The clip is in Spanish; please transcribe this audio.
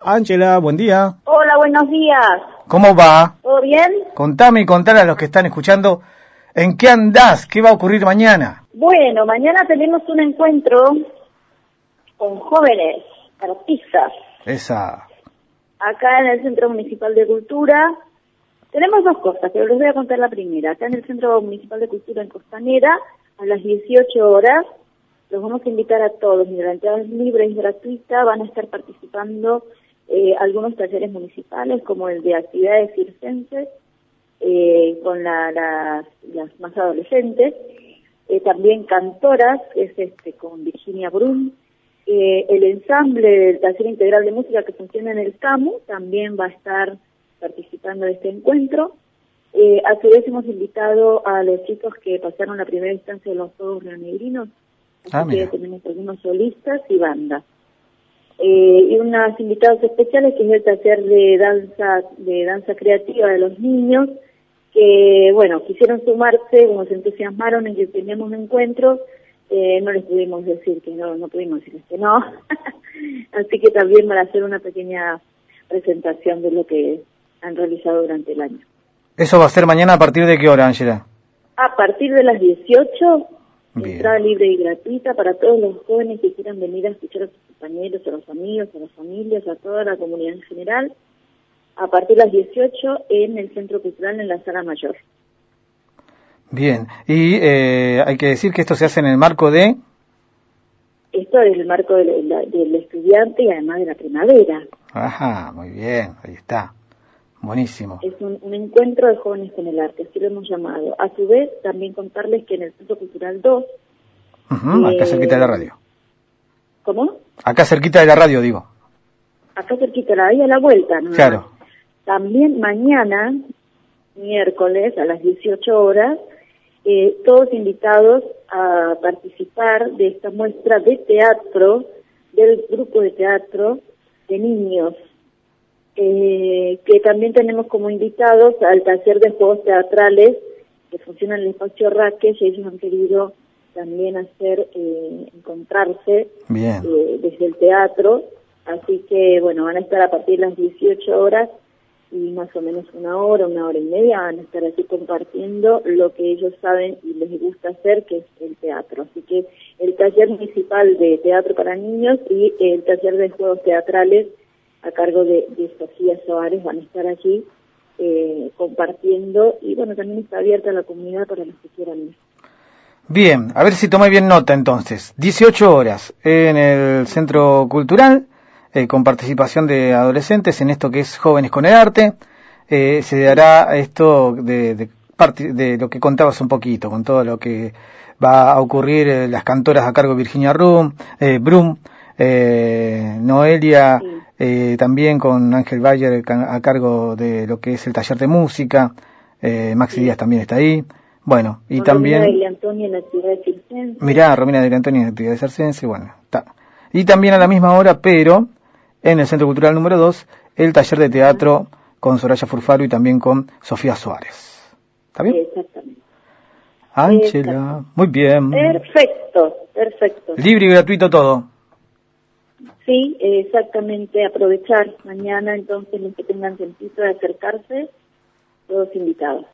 Ángela, buen día. Hola, buenos días. ¿Cómo va? ¿Todo bien? Contame y contale a los que están escuchando, ¿en qué andás? ¿Qué va a ocurrir mañana? Bueno, mañana tenemos un encuentro con jóvenes artistas. Esa. Acá en el Centro Municipal de Cultura. Tenemos dos cosas, pero les voy a contar la primera. Acá en el Centro Municipal de Cultura en Costanera, a las 18 horas, los vamos a invitar a todos. La entrada es libre y gratuita. Van a estar participando algunos talleres municipales, como el de actividades circenses, con las más adolescentes. También cantoras, que es con Virginia Brum. El ensamble del taller integral de música que funciona en el CAMU también va a estar participando de este encuentro. A su vez hemos invitado a los chicos que pasaron la primera instancia de los Juegos Rionegrinos, así que tenemos algunos solistas y bandas. Y unos invitados especiales, que es el taller de danza creativa de los niños, que bueno, quisieron sumarse, como se entusiasmaron en que teníamos un encuentro, no les pudimos decir que no pudimos decirles que no. Así que también van a hacer una pequeña presentación de lo que han realizado durante el año. ¿Eso va a ser mañana a partir de qué hora, Ángela? A partir de las 18, Bien. Entrada libre y gratuita para todos los jóvenes que quieran venir a escuchar a sus compañeros, a los amigos, a las familias, a toda la comunidad en general. A partir de las 18 en el Centro Cultural, en la Sala Mayor. Bien, y hay que decir que esto se hace en el marco de... Esto es el marco del estudiante y además de la primavera. Ajá, muy bien, ahí está. Buenísimo. Es un encuentro de jóvenes con el arte, así lo hemos llamado. A su vez, también contarles que en el Centro Cultural 2... acá cerquita de la radio. ¿Cómo? Acá cerquita de la radio, digo. Acá cerquita, ahí a la vuelta, ¿no? Claro. También mañana, miércoles, a las 18 horas, todos invitados a participar de esta muestra de teatro, del grupo de teatro de niños, que también tenemos como invitados al taller de juegos teatrales que funciona en el espacio Raques, y ellos han querido también hacer, encontrarse desde el teatro, así que bueno, van a estar a partir de las 18 horas y más o menos una hora y media van a estar así compartiendo lo que ellos saben y les gusta hacer, que es el teatro. Así que el taller municipal de teatro para niños y el taller de juegos teatrales a cargo de Sofía Soares van a estar allí compartiendo, y bueno, también está abierta a la comunidad para los que quieran ir. Bien, a ver si tomé bien nota entonces. 18 horas en el Centro Cultural, con participación de adolescentes en esto que es Jóvenes con el Arte. Se hará esto de lo que contabas un poquito, con todo lo que va a ocurrir, las cantoras a cargo de Virginia Brum, Noelia, también con Ángel Bayer a cargo de lo que es el taller de música, Maxi Díaz también está ahí. Bueno, y también... Romina de Antonio en la actividad circense. Mirá, Romina de Antonio en la actividad circense, bueno, está. Y también a la misma hora, pero en el Centro Cultural número 2, el taller de teatro con Soraya Furfaro y también con Sofía Soares. ¿Está bien? Exactamente. Ángela, muy bien. Perfecto. Libre y gratuito todo. Sí, exactamente. Aprovechar mañana, entonces, los que tengan tiempito de acercarse, todos invitados.